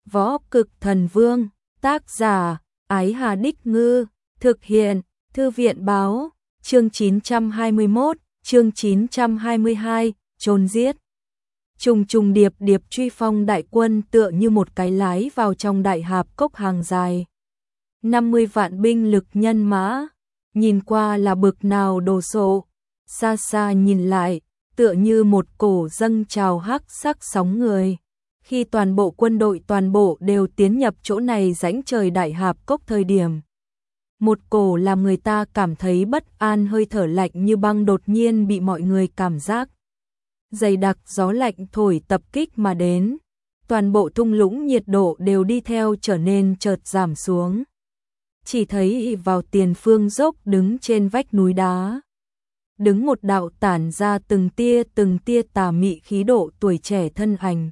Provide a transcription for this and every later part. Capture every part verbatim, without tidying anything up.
Võ Cực Thần Vương, tác giả, Ái Hà Đích Ngư, thực hiện, Thư viện báo, chương chín trăm hai mươi mốt, chương chín trăm hai mươi hai, chôn giết. Trùng trùng điệp điệp truy phong đại quân tựa như một cái lái vào trong đại hạp cốc hàng dài. năm mươi vạn binh lực nhân mã, nhìn qua là bực nào đồ sộ, xa xa nhìn lại, tựa như một cổ dâng trào hắc sắc sóng người. Khi toàn bộ quân đội toàn bộ đều tiến nhập chỗ này rãnh trời đại hạp cốc thời điểm, một cổ làm người ta cảm thấy bất an hơi thở lạnh như băng đột nhiên bị mọi người cảm giác. Dày đặc gió lạnh thổi tập kích mà đến, toàn bộ thung lũng nhiệt độ đều đi theo trở nên chợt giảm xuống. Chỉ thấy vào tiền phương dốc đứng trên vách núi đá, đứng một đạo tản ra từng tia từng tia tà mị khí độ tuổi trẻ thân ảnh.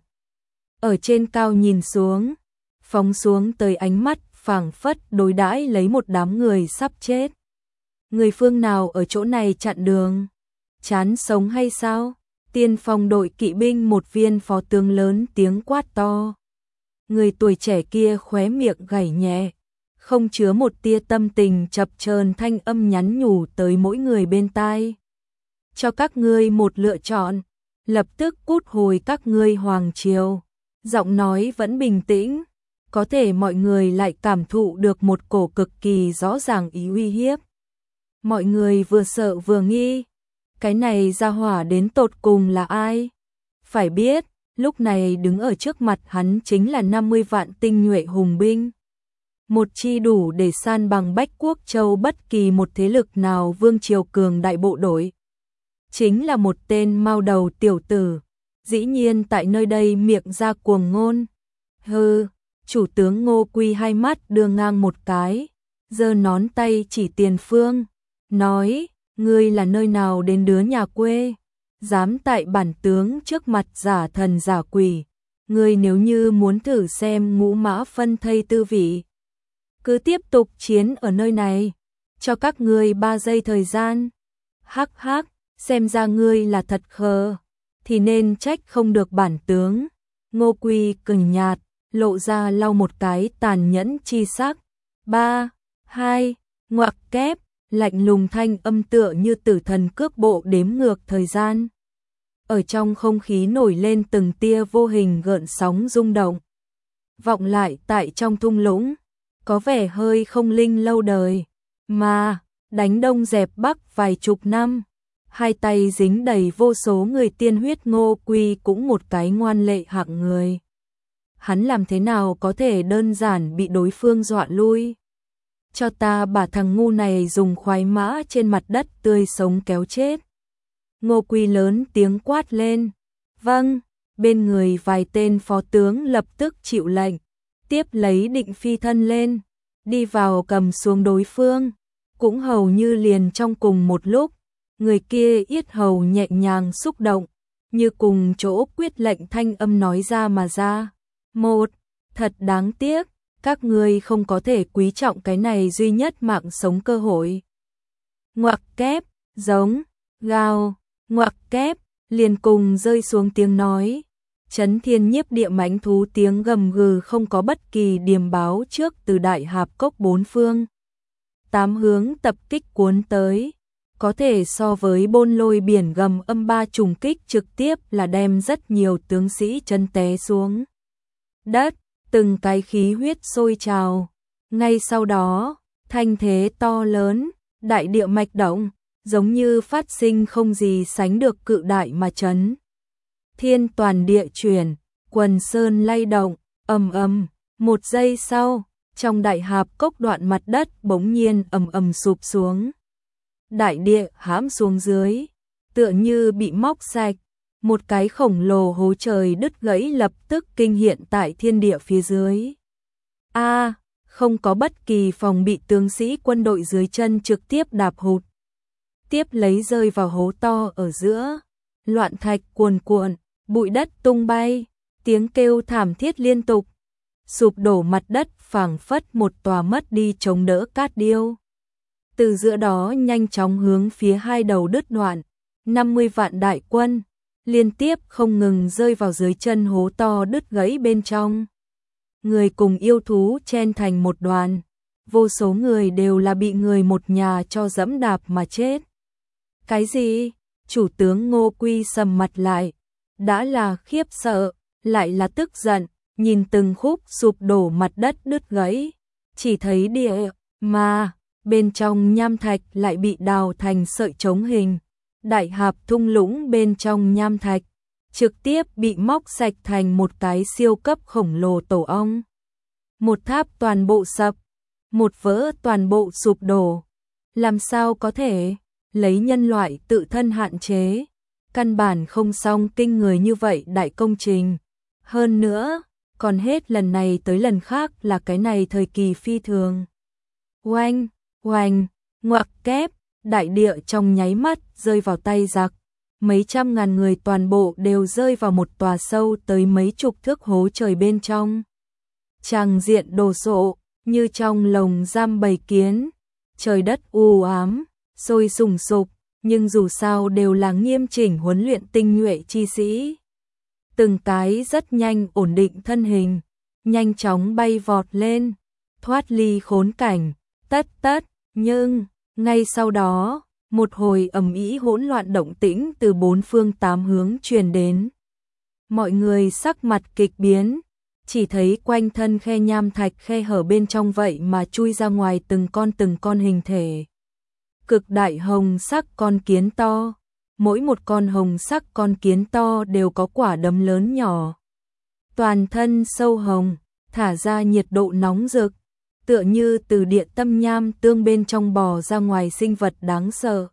Ở trên cao nhìn xuống, phóng xuống tới ánh mắt phảng phất đối đãi lấy một đám người sắp chết. Người phương nào ở chỗ này chặn đường? Chán sống hay sao? Tiên phong đội kỵ binh một viên phó tướng lớn tiếng quát to. Người tuổi trẻ kia khóe miệng gảy nhẹ, không chứa một tia tâm tình chập chờn thanh âm nhắn nhủ tới mỗi người bên tai. Cho các ngươi một lựa chọn, lập tức cút hồi các ngươi hoàng triều. Giọng nói vẫn bình tĩnh, có thể mọi người lại cảm thụ được một cổ cực kỳ rõ ràng ý uy hiếp. Mọi người vừa sợ vừa nghi, cái này ra hỏa đến tột cùng là ai? Phải biết, lúc này đứng ở trước mặt hắn chính là năm mươi vạn tinh nhuệ hùng binh. Một chi đủ để san bằng Bách Quốc Châu bất kỳ một thế lực nào vương triều cường đại bộ đội. Chính là một tên mao đầu tiểu tử, dĩ nhiên tại nơi đây miệng ra cuồng ngôn. Hừ, chủ tướng Ngô Quy hai mắt đưa ngang một cái, giơ nón tay chỉ tiền phương, nói, ngươi là nơi nào đến đứa nhà quê, dám tại bản tướng trước mặt giả thần giả quỷ, ngươi nếu như muốn thử xem ngũ mã phân thây tư vị, cứ tiếp tục chiến ở nơi này, cho các ngươi ba giây thời gian. Hắc hắc, xem ra ngươi là thật khờ, thì nên trách không được bản tướng. Ngô Quy cười nhạt, lộ ra lau một cái tàn nhẫn chi sắc. Ba, hai, ngoặc kép, lạnh lùng thanh âm tựa như tử thần cước bộ đếm ngược thời gian. Ở trong không khí nổi lên từng tia vô hình gợn sóng rung động. Vọng lại tại trong thung lũng, có vẻ hơi không linh lâu đời, mà đánh đông dẹp bắc vài chục năm. Hai tay dính đầy vô số người tiên huyết. Ngô Quy cũng một cái ngoan lệ hạng người. Hắn làm thế nào có thể đơn giản bị đối phương dọa lui? Cho ta bà thằng ngu này dùng khoái mã trên mặt đất tươi sống kéo chết. Ngô Quy lớn tiếng quát lên. Vâng, bên người vài tên phó tướng lập tức chịu lệnh, tiếp lấy định phi thân lên, đi vào cầm xuống đối phương. Cũng hầu như liền trong cùng một lúc, người kia yết hầu nhẹ nhàng xúc động, như cùng chỗ quyết lệnh thanh âm nói ra mà ra. Một, thật đáng tiếc, các ngươi không có thể quý trọng cái này duy nhất mạng sống cơ hội. Ngoặc kép, giống, gào, ngoặc kép, liền cùng rơi xuống tiếng nói. Chấn thiên nhiếp địa mãnh thú tiếng gầm gừ không có bất kỳ điềm báo trước từ đại hạp cốc bốn phương. Tám hướng tập kích cuốn tới. Có thể so với bôn lôi biển gầm âm ba trùng kích trực tiếp là đem rất nhiều tướng sĩ chân té xuống đất, từng cái khí huyết sôi trào. Ngay sau đó, thanh thế to lớn, đại địa mạch động, giống như phát sinh không gì sánh được cự đại mà chấn. Thiên toàn địa chuyển, quần sơn lay động, ầm ầm, một giây sau, trong đại hạp cốc đoạn mặt đất bỗng nhiên ầm ầm sụp xuống. Đại địa hãm xuống dưới, tựa như bị móc sạch, một cái khổng lồ hố trời đứt gãy lập tức kinh hiện tại thiên địa phía dưới. A, không có bất kỳ phòng bị, tướng sĩ quân đội dưới chân trực tiếp đạp hụt, tiếp lấy rơi vào hố to ở giữa, loạn thạch cuồn cuộn, bụi đất tung bay, tiếng kêu thảm thiết liên tục, sụp đổ mặt đất phảng phất một tòa mất đi chống đỡ cát điêu. Từ giữa đó nhanh chóng hướng phía hai đầu đứt đoạn, năm mươi vạn đại quân, liên tiếp không ngừng rơi vào dưới chân hố to đứt gãy bên trong. người cùng yêu thú chen thành một đoàn, vô số người đều là bị người một nhà cho dẫm đạp mà chết. Cái gì? Chủ tướng Ngô Quy sầm mặt lại, đã là khiếp sợ, lại là tức giận, nhìn từng khúc sụp đổ mặt đất đứt gãy, chỉ thấy địa mà bên trong nham thạch lại bị đào thành sợi trống hình, đại hạp thung lũng bên trong nham thạch trực tiếp bị móc sạch thành một cái siêu cấp khổng lồ tổ ong. Một tháp toàn bộ sập, một vỡ toàn bộ sụp đổ. Làm sao có thể? Lấy nhân loại tự thân hạn chế, căn bản không xong kinh người như vậy đại công trình. Hơn nữa, còn hết lần này tới lần khác là cái này thời kỳ phi thường. Oanh, oanh, ngoặc kép, đại địa trong nháy mắt rơi vào tay giặc. Mấy trăm ngàn người toàn bộ đều rơi vào một tòa sâu tới mấy chục thước hố trời bên trong. Tràng diện đồ sộ, như trong lồng giam bầy kiến. Trời đất u ám, sôi sùng sục, nhưng dù sao đều là nghiêm chỉnh huấn luyện tinh nhuệ chi sĩ. Từng cái rất nhanh ổn định thân hình, nhanh chóng bay vọt lên, thoát ly khốn cảnh, tất tất, nhưng, ngay sau đó, một hồi ầm ĩ hỗn loạn động tĩnh từ bốn phương tám hướng truyền đến. Mọi người sắc mặt kịch biến, chỉ thấy quanh thân khe nham thạch khe hở bên trong vậy mà chui ra ngoài từng con từng con hình thể. Cực đại hồng sắc con kiến to, mỗi một con hồng sắc con kiến to đều có quả đấm lớn nhỏ. Toàn thân sâu hồng, thả ra nhiệt độ nóng rực, tựa như từ địa tâm nham tương bên trong bò ra ngoài sinh vật đáng sợ.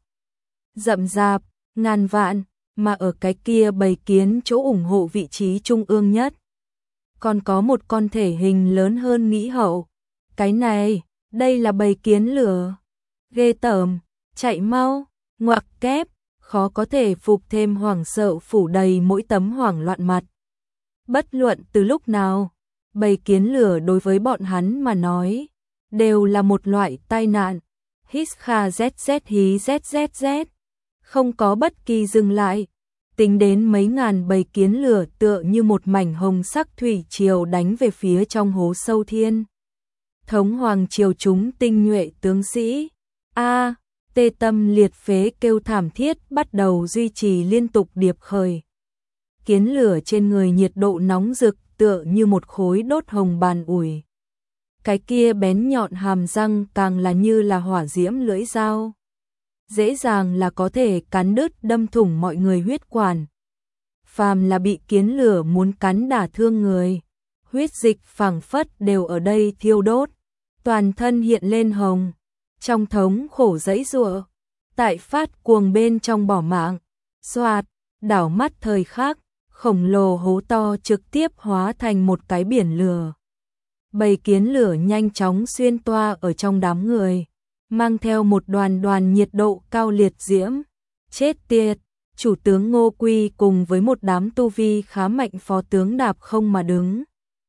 Rậm rạp, ngàn vạn, mà ở cái kia bầy kiến chỗ ủng hộ vị trí trung ương nhất. Còn có một con thể hình lớn hơn nghĩ hậu. Cái này, đây là bầy kiến lửa. Ghê tởm, chạy mau, ngoặc kép, khó có thể phục thêm hoảng sợ phủ đầy mỗi tấm hoảng loạn mặt. Bất luận từ lúc nào, bầy kiến lửa đối với bọn hắn mà nói, đều là một loại tai nạn. Hít kha zz hí zzz, không có bất kỳ dừng lại. Tính đến mấy ngàn bầy kiến lửa tựa như một mảnh hồng sắc thủy triều đánh về phía trong hố sâu thiên. Thống hoàng triều chúng tinh nhuệ tướng sĩ. A, tê tâm liệt phế kêu thảm thiết bắt đầu duy trì liên tục điệp khởi. Kiến lửa trên người nhiệt độ nóng rực tựa như một khối đốt hồng bàn ủi. Cái kia bén nhọn hàm răng càng là như là hỏa diễm lưỡi dao. Dễ dàng là có thể cắn đứt đâm thủng mọi người huyết quản. Phàm là bị kiến lửa muốn cắn đả thương người, huyết dịch phảng phất đều ở đây thiêu đốt, toàn thân hiện lên hồng, trong thống khổ giãy giụa, tại phát cuồng bên trong bỏ mạng. Xoạt, đảo mắt thời khắc, khổng lồ hố to trực tiếp hóa thành một cái biển lửa. Bầy kiến lửa nhanh chóng xuyên toa ở trong đám người, mang theo một đoàn đoàn nhiệt độ cao liệt diễm. Chết tiệt, chủ tướng Ngô Quy cùng với một đám tu vi khá mạnh phó tướng đạp không mà đứng.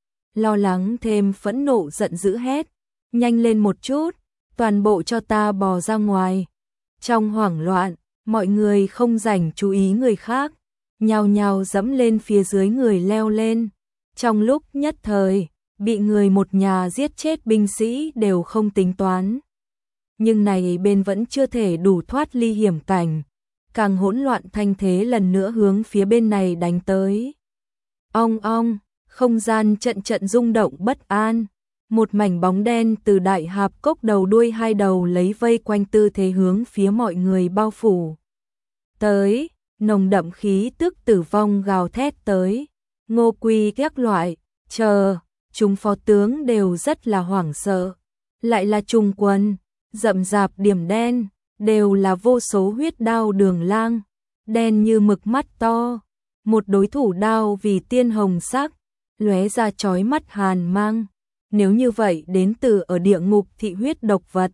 Lo lắng thêm phẫn nộ giận dữ hét, nhanh lên một chút, toàn bộ cho ta bò ra ngoài. Trong hoảng loạn, mọi người không rảnh chú ý người khác, nhào nhào dẫm lên phía dưới người leo lên. Trong lúc nhất thời, bị người một nhà giết chết binh sĩ đều không tính toán. Nhưng này bên vẫn chưa thể đủ thoát ly hiểm cảnh, càng hỗn loạn thanh thế lần nữa hướng phía bên này đánh tới. Ong ong, không gian trận trận rung động bất an, một mảnh bóng đen từ đại hạp cốc đầu đuôi hai đầu lấy vây quanh tư thế hướng phía mọi người bao phủ. Tới, nồng đậm khí tức tử vong gào thét tới. Ngô Quy các loại, chờ, chúng phó tướng đều rất là hoảng sợ, lại là trung quân. Rậm rạp điểm đen, đều là vô số huyết đao đường lang, đen như mực mắt to. Một đối thủ đao vì tiên hồng sắc, lóe ra chói mắt hàn mang. Nếu như vậy đến từ ở địa ngục thị huyết độc vật.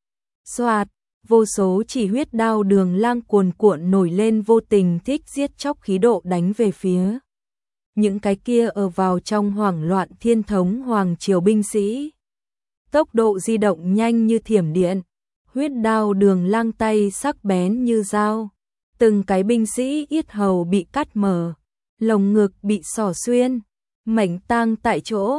Xoạt, vô số chỉ huyết đao đường lang cuồn cuộn nổi lên vô tình thích giết chóc khí độ đánh về phía. Những cái kia ở vào trong hoảng loạn thiên thống hoàng triều binh sĩ. Tốc độ di động nhanh như thiểm điện, huyết đao đường lang tay sắc bén như dao. Từng cái binh sĩ yết hầu bị cắt mở, lồng ngực bị xỏ xuyên, mảnh tang tại chỗ,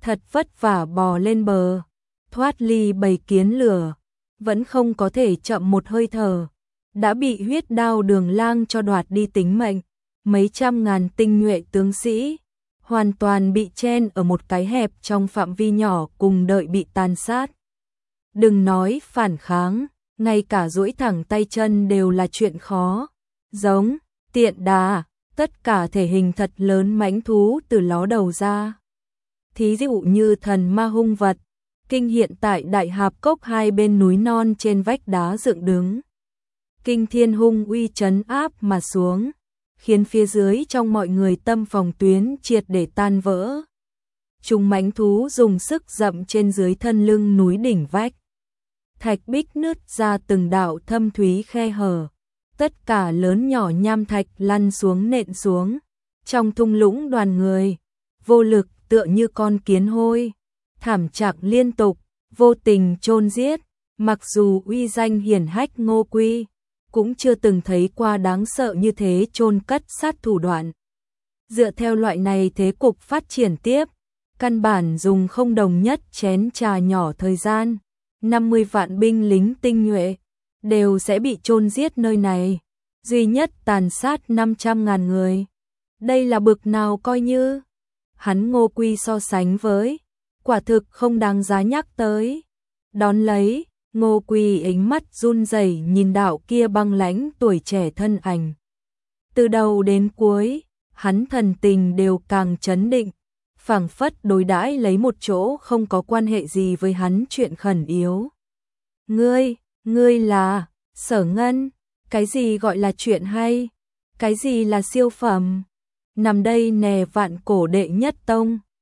thật vất vả bò lên bờ, thoát ly bầy kiến lửa, vẫn không có thể chậm một hơi thở, đã bị huyết đao Đường Lang cho đoạt đi tính mệnh, mấy trăm ngàn tinh nhuệ tướng sĩ, hoàn toàn bị chen ở một cái hẹp trong phạm vi nhỏ cùng đợi bị tàn sát. Đừng nói phản kháng, ngay cả duỗi thẳng tay chân đều là chuyện khó. Giống, tiện đà, tất cả thể hình thật lớn mãnh thú từ ló đầu ra. Thí dụ như thần ma hung vật, kinh hiện tại Đại Hạp Cốc hai bên núi non trên vách đá dựng đứng. Kinh thiên hung uy trấn áp mà xuống, khiến phía dưới trong mọi người tâm phòng tuyến triệt để tan vỡ. Chúng mãnh thú dùng sức dậm trên dưới thân lưng núi đỉnh vách. Thạch bích nứt ra từng đạo thâm thúy khe hở, tất cả lớn nhỏ nham thạch lăn xuống nện xuống. Trong thung lũng đoàn người, vô lực tựa như con kiến hôi, thảm trạng liên tục, vô tình chôn giết. Mặc dù uy danh hiển hách Ngô Quy, cũng chưa từng thấy qua đáng sợ như thế chôn cất sát thủ đoạn. Dựa theo loại này thế cục phát triển tiếp, căn bản dùng không đồng nhất chén trà nhỏ thời gian, năm mươi vạn binh lính tinh nhuệ đều sẽ bị chôn giết nơi này, duy nhất tàn sát năm trăm ngàn người. Đây là bực nào coi như hắn Ngô Quy so sánh với, quả thực không đáng giá nhắc tới. Đón lấy, Ngô Quy ánh mắt run rẩy nhìn đạo kia băng lãnh tuổi trẻ thân ảnh. Từ đầu đến cuối, hắn thần tình đều càng chấn định, phảng phất đối đãi lấy một chỗ không có quan hệ gì với hắn chuyện khẩn yếu. Ngươi, ngươi là Sở Ngân, cái gì gọi là chuyện hay, cái gì là siêu phẩm, nằm đây nè vạn cổ đệ nhất tông.